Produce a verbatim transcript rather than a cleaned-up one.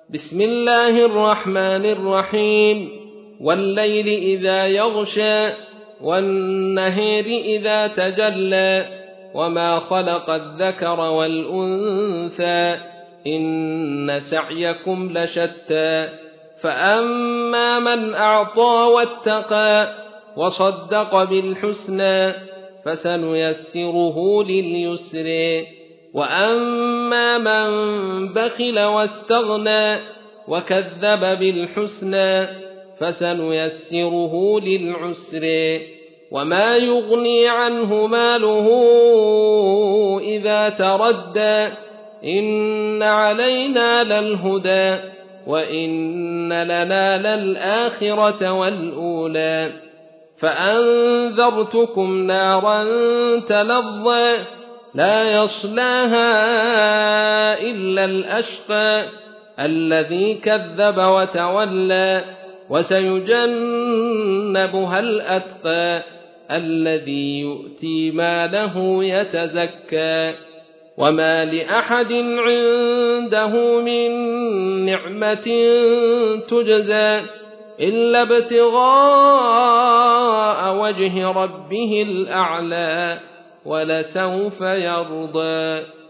بسم الله الرحمن الرحيم والليل إذا يغشى والنهار إذا تجلى وما خلق الذكر والأنثى إن سعيكم لشتى فأما من أعطى واتقى وصدق بالحسنى فسنيسره لليسر وأما من بخل واستغنى وكذب بالحسنى فسنيسره للعسر وما يغني عنه ماله إذا تردى إن علينا للهدى وإن لنا للآخرة والأولى فأنذرتكم نارا تلظى لا يصلاها إلا الأشقى الذي كذب وتولى وسيجنبها الأتقى الذي يؤتي ماله يتزكى وما لأحد عنده من نعمة تجزى إلا ابتغاء وجه ربه الأعلى ولسوف يرضى.